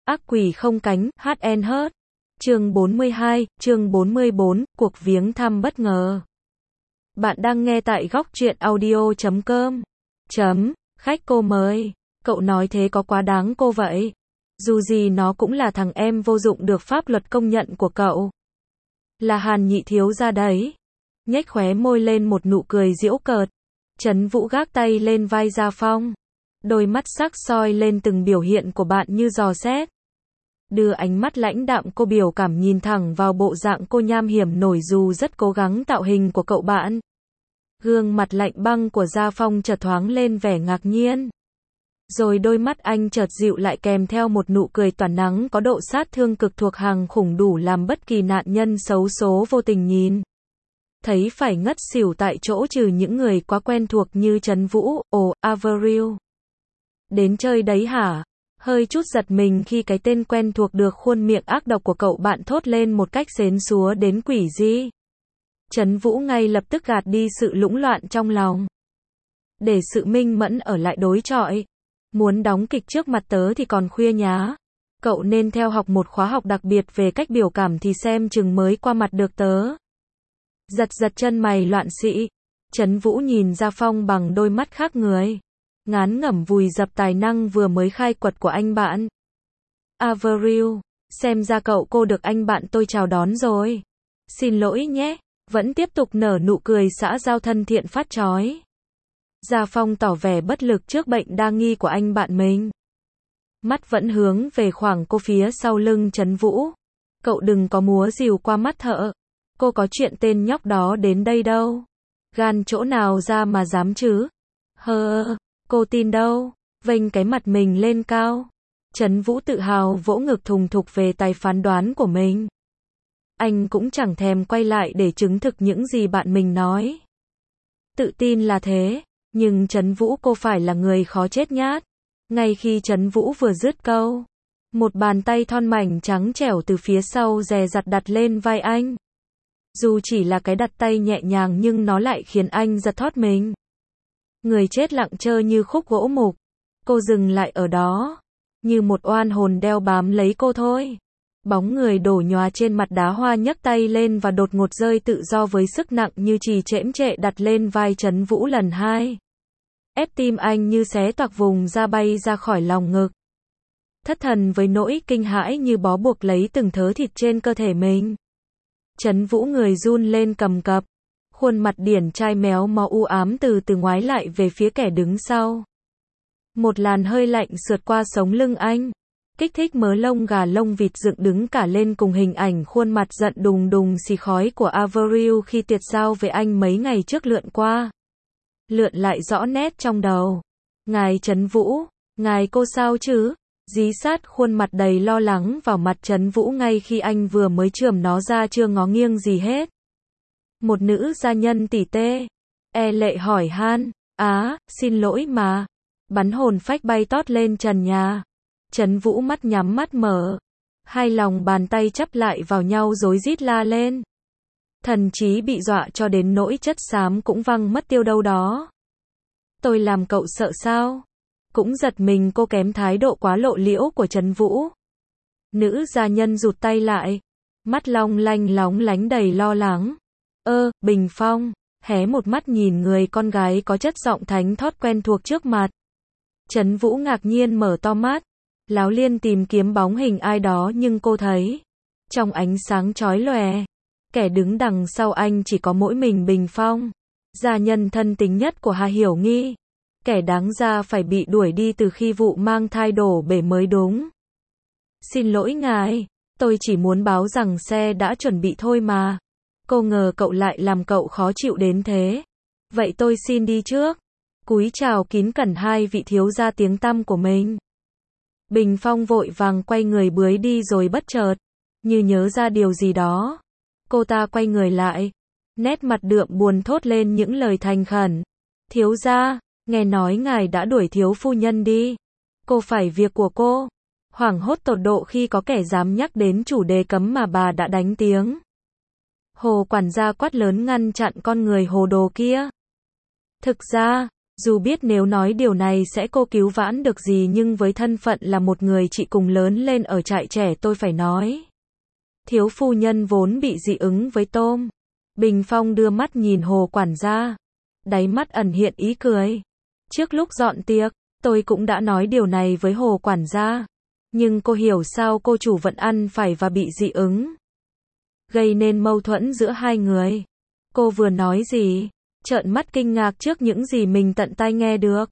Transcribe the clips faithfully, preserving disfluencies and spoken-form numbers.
Ác quỷ không cánh, hát and hớt. Chương bốn mươi hai, chương bốn mươi bốn, cuộc viếng thăm bất ngờ. Bạn đang nghe tại góc truyện audio chấm com. Chấm, khách cô mời. Cậu nói thế có quá đáng cô vậy? Dù gì nó cũng là thằng em vô dụng được pháp luật công nhận của cậu. Là Hàn Nhị thiếu gia đấy. Nhếch khóe môi lên một nụ cười giễu cợt. Trấn Vũ gác tay lên vai Gia Phong. Đôi mắt sắc soi lên từng biểu hiện của bạn như dò xét. Đưa ánh mắt lãnh đạm cô biểu cảm nhìn thẳng vào bộ dạng cô nham hiểm nổi dù rất cố gắng tạo hình của cậu bạn. Gương mặt lạnh băng của Gia Phong chợt thoáng lên vẻ ngạc nhiên. Rồi đôi mắt anh chợt dịu lại kèm theo một nụ cười tỏa nắng có độ sát thương cực thuộc hàng khủng đủ làm bất kỳ nạn nhân xấu số vô tình nhìn. Thấy phải ngất xỉu tại chỗ trừ những người quá quen thuộc như Trấn Vũ, ồ, Avril. Đến chơi đấy hả? Hơi chút giật mình khi cái tên quen thuộc được khuôn miệng ác độc của cậu bạn thốt lên một cách xến xúa đến quỷ dị. Trấn Vũ ngay lập tức gạt đi sự lũng loạn trong lòng. Để sự minh mẫn ở lại đối chọi. Muốn đóng kịch trước mặt tớ thì còn khuya nhá. Cậu nên theo học một khóa học đặc biệt về cách biểu cảm thì xem chừng mới qua mặt được tớ. Giật giật chân mày loạn xị. Trấn Vũ nhìn Gia Phong bằng đôi mắt khác người. Ngán ngẩm vùi dập tài năng vừa mới khai quật của anh bạn. Avril, xem ra cậu cô được anh bạn tôi chào đón rồi. Xin lỗi nhé, vẫn tiếp tục nở nụ cười xã giao thân thiện phát chói. Gia Phong tỏ vẻ bất lực trước bệnh đa nghi của anh bạn mình. Mắt vẫn hướng về khoảng cô phía sau lưng Trấn Vũ. Cậu đừng có múa rìu qua mắt thợ. Cô có chuyện tên nhóc đó đến đây đâu. Gan chỗ nào ra mà dám chứ? Hơ, cô tin đâu. Vênh cái mặt mình lên cao. Trấn Vũ tự hào vỗ ngực thùng thục về tài phán đoán của mình. Anh cũng chẳng thèm quay lại để chứng thực những gì bạn mình nói. Tự tin là thế, nhưng Trấn Vũ cô phải là người khó chết nhát. Ngay khi Trấn Vũ vừa dứt câu, một bàn tay thon mảnh trắng trẻo từ phía sau dè dặt đặt lên vai anh. Dù chỉ là cái đặt tay nhẹ nhàng nhưng nó lại khiến anh giật thót mình. Người chết lặng trơ như khúc gỗ mục. Cô dừng lại ở đó. Như một oan hồn đeo bám lấy cô thôi. Bóng người đổ nhòa trên mặt đá hoa nhấc tay lên và đột ngột rơi tự do với sức nặng như chì chễm trệ đặt lên vai Trấn Vũ lần hai. Ép tim anh như xé toạc vùng ra bay ra khỏi lòng ngực. Thất thần với nỗi kinh hãi như bó buộc lấy từng thớ thịt trên cơ thể mình. Trấn Vũ người run lên cầm cập. Khuôn mặt điển trai méo mó u ám từ từ ngoái lại về phía kẻ đứng sau. Một làn hơi lạnh sượt qua sống lưng anh. Kích thích mớ lông gà lông vịt dựng đứng cả lên cùng hình ảnh khuôn mặt giận đùng đùng xì khói của Avril khi tiệt giao với anh mấy ngày trước lượn qua. Lượn lại rõ nét trong đầu. Ngài Trấn Vũ, ngài cô sao chứ? Dí sát khuôn mặt đầy lo lắng vào mặt Trấn Vũ ngay khi anh vừa mới chườm nó ra chưa ngó nghiêng gì hết. Một nữ gia nhân tỉ tê. E lệ hỏi han. Á, xin lỗi mà. Bắn hồn phách bay tót lên trần nhà. Trấn Vũ mắt nhắm mắt mở. Hai lòng bàn tay chắp lại vào nhau rối rít la lên. Thần trí bị dọa cho đến nỗi chất xám cũng văng mất tiêu đâu đó. Tôi làm cậu sợ sao? Cũng giật mình cô kém thái độ quá lộ liễu của Trấn Vũ. Nữ gia nhân rụt tay lại. Mắt long lanh lóng lánh đầy lo lắng. Ơ, Bình Phong, hé một mắt nhìn người con gái có chất giọng thánh thót quen thuộc trước mặt. Trấn Vũ ngạc nhiên mở to mắt. Láo liên tìm kiếm bóng hình ai đó nhưng cô thấy. Trong ánh sáng chói lòe. Kẻ đứng đằng sau anh chỉ có mỗi mình Bình Phong. Gia nhân thân tính nhất của Hà Hiểu Nghi. Kẻ đáng ra phải bị đuổi đi từ khi vụ mang thai đổ bể mới đúng. Xin lỗi ngài, tôi chỉ muốn báo rằng xe đã chuẩn bị thôi mà. Cô ngờ cậu lại làm cậu khó chịu đến thế. Vậy tôi xin đi trước. Cúi chào kín cẩn hai vị thiếu gia tiếng tăm của mình. Bình Phong vội vàng quay người bưới đi rồi bất chợt. Như nhớ ra điều gì đó. Cô ta quay người lại. Nét mặt đượm buồn thốt lên những lời thành khẩn. Thiếu gia, nghe nói ngài đã đuổi thiếu phu nhân đi. Cô phải việc của cô. Hoảng hốt tột độ khi có kẻ dám nhắc đến chủ đề cấm mà bà đã đánh tiếng. Hồ quản gia quát lớn ngăn chặn con người hồ đồ kia. Thực ra, Dù biết nếu nói điều này sẽ cô cứu vãn được gì nhưng với thân phận là một người chị cùng lớn lên ở trại trẻ tôi phải nói. Thiếu phu nhân vốn bị dị ứng với tôm. Bình Phong đưa mắt nhìn Hồ quản gia. Đáy mắt ẩn hiện ý cười. Trước lúc dọn tiệc, tôi cũng đã nói điều này với Hồ quản gia. Nhưng cô hiểu sao cô chủ vẫn ăn phải và bị dị ứng. Gây nên mâu thuẫn giữa hai người. Cô vừa nói gì? Trợn mắt kinh ngạc trước những gì mình tận tai nghe được.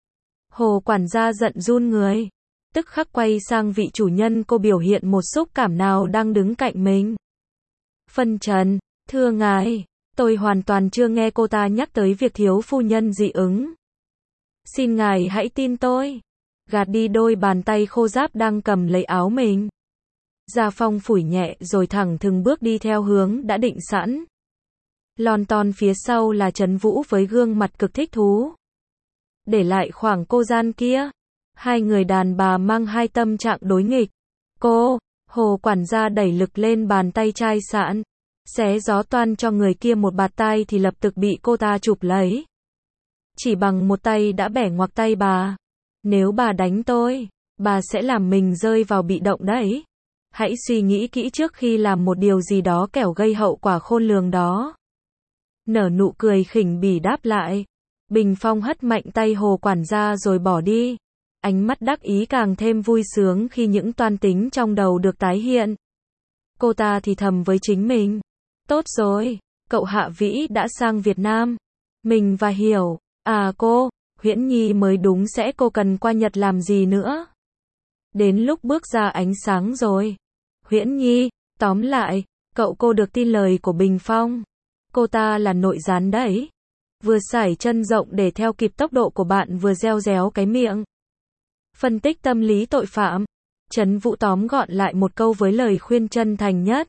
Hồ quản gia giận run người. Tức khắc quay sang vị chủ nhân cô biểu hiện một xúc cảm nào đang đứng cạnh mình. Phân trần, thưa ngài, tôi hoàn toàn chưa nghe cô ta nhắc tới việc thiếu phu nhân dị ứng. Xin ngài hãy tin tôi. Gạt đi đôi bàn tay khô ráp đang cầm lấy áo mình. Gia Phong phủi nhẹ rồi thẳng thừng bước đi theo hướng đã định sẵn. Lon ton phía sau là Trấn Vũ với gương mặt cực thích thú. Để lại khoảng cô gian kia. Hai người đàn bà mang hai tâm trạng đối nghịch. Cô, Hồ quản gia đẩy lực lên bàn tay chai sạn. Xé gió toan cho người kia một bạt tai thì lập tức bị cô ta chụp lấy. Chỉ bằng một tay đã bẻ ngoặc tay bà. Nếu bà đánh tôi, bà sẽ làm mình rơi vào bị động đấy. Hãy suy nghĩ kỹ trước khi làm một điều gì đó kẻo gây hậu quả khôn lường đó. Nở nụ cười khỉnh bỉ đáp lại. Bình Phong hất mạnh tay Hồ quản gia rồi bỏ đi. Ánh mắt đắc ý càng thêm vui sướng khi những toan tính trong đầu được tái hiện. Cô ta thì thầm với chính mình. Tốt rồi, cậu Hạ Vĩ đã sang Việt Nam. Mình và Hiểu, à cô, Huyễn Nhi mới đúng sẽ cô cần qua Nhật làm gì nữa. Đến lúc bước ra ánh sáng rồi. Huyễn Nhi, tóm lại, cậu cô được tin lời của Bình Phong. Cô ta là nội gián đấy. Vừa sải chân rộng để theo kịp tốc độ của bạn vừa reo réo cái miệng. Phân tích tâm lý tội phạm. Trấn Vũ tóm gọn lại một câu với lời khuyên chân thành nhất.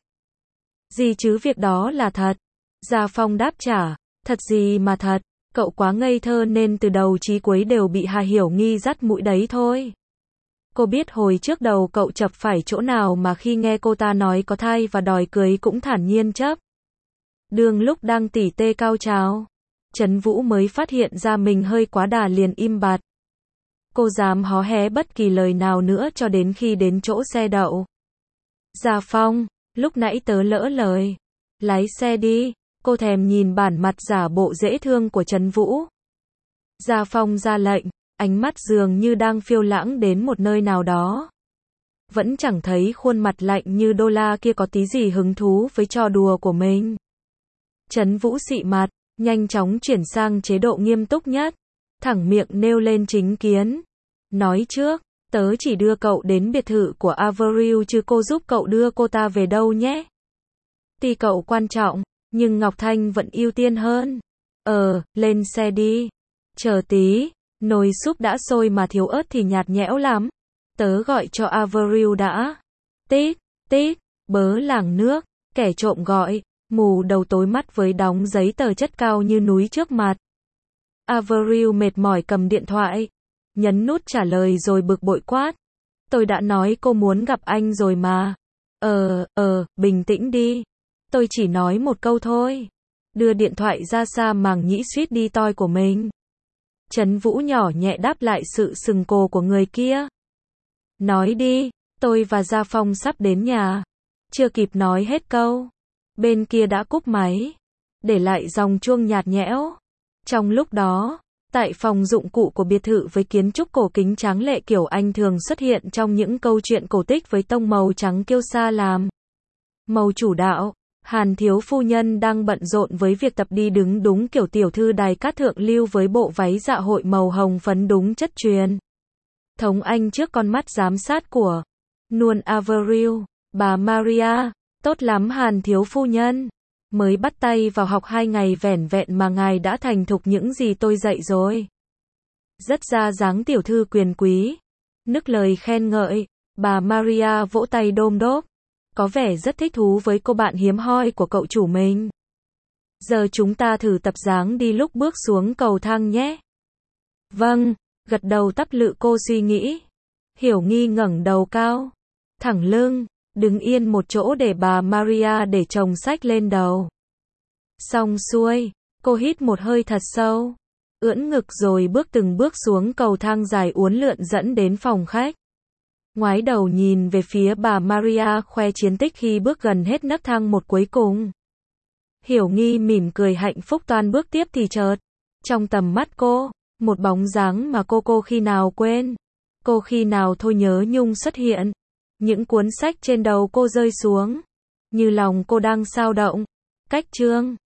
Gì chứ việc đó là thật. Gia Phong đáp trả. Thật gì mà thật. Cậu quá ngây thơ nên từ đầu chí cuối đều bị Hà Hiểu Nghi dắt mũi đấy thôi. Cô biết hồi trước đầu cậu chập phải chỗ nào mà khi nghe cô ta nói có thai và đòi cưới cũng thản nhiên chấp. Đường lúc đang tỉ tê cao trào. Trấn Vũ mới phát hiện ra mình hơi quá đà liền im bặt. Cô dám hó hé bất kỳ lời nào nữa cho đến khi đến chỗ xe đậu. Gia Phong, lúc nãy tớ lỡ lời. Lái xe đi. Cô thèm nhìn bản mặt giả bộ dễ thương của Trấn Vũ. Gia Phong ra lệnh, ánh mắt dường như đang phiêu lãng đến một nơi nào đó. Vẫn chẳng thấy khuôn mặt lạnh như đô la kia có tí gì hứng thú với trò đùa của mình. Trấn Vũ xị mặt, nhanh chóng chuyển sang chế độ nghiêm túc nhất. Thẳng miệng nêu lên chính kiến. Nói trước, tớ chỉ đưa cậu đến biệt thự của Avril chứ cô giúp cậu đưa cô ta về đâu nhé. Tuy cậu quan trọng, nhưng Ngọc Thanh vẫn ưu tiên hơn. Ờ, lên xe đi. Chờ tí, nồi súp đã sôi mà thiếu ớt thì nhạt nhẽo lắm. Tớ gọi cho Avril đã. Tít, tít, bớ làng nước, kẻ trộm gọi, mù đầu tối mắt với đóng giấy tờ chất cao như núi trước mặt. Avril mệt mỏi cầm điện thoại, nhấn nút trả lời rồi bực bội quát. Tôi đã nói cô muốn gặp anh rồi mà. Ờ, ờ, bình tĩnh đi. Tôi chỉ nói một câu thôi. Đưa điện thoại ra xa màng nhĩ suýt đi toi của mình. Trấn Vũ nhỏ nhẹ đáp lại sự sừng cồ của người kia. Nói đi, tôi và Gia Phong sắp đến nhà. Chưa kịp nói hết câu. Bên kia đã cúp máy. Để lại dòng chuông nhạt nhẽo. Trong lúc đó, tại phòng dụng cụ của biệt thự với kiến trúc cổ kính tráng lệ kiểu Anh thường xuất hiện trong những câu chuyện cổ tích với tông màu trắng kiêu sa làm màu chủ đạo. Hàn thiếu phu nhân đang bận rộn với việc tập đi đứng đúng kiểu tiểu thư đài cát thượng lưu với bộ váy dạ hội màu hồng phấn đúng chất truyền thống Anh trước con mắt giám sát của Nuôn Avril. Bà Maria, tốt lắm Hàn thiếu phu nhân. Mới bắt tay vào học hai ngày vẻn vẹn mà ngài đã thành thục những gì tôi dạy rồi. Rất ra dáng tiểu thư quyền quý. Nức lời khen ngợi, bà Maria vỗ tay đôm đốp. Có vẻ rất thích thú với cô bạn hiếm hoi của cậu chủ mình. Giờ chúng ta thử tập dáng đi lúc bước xuống cầu thang nhé. Vâng, gật đầu tắp lự cô suy nghĩ. Hiểu Nghi ngẩng đầu cao, thẳng lưng, đứng yên một chỗ để bà Maria để chồng sách lên đầu. Xong xuôi, cô hít một hơi thật sâu. ưỡn ngực rồi bước từng bước xuống cầu thang dài uốn lượn dẫn đến phòng khách. Ngoái đầu nhìn về phía bà Maria khoe chiến tích khi bước gần hết nấc thang một cuối cùng. Hiểu Nghi mỉm cười hạnh phúc toan bước tiếp thì chợt, trong tầm mắt cô, một bóng dáng mà cô cô khi nào quên, cô khi nào thôi nhớ nhung xuất hiện. Những cuốn sách trên đầu cô rơi xuống, như lòng cô đang xao động. Cách chương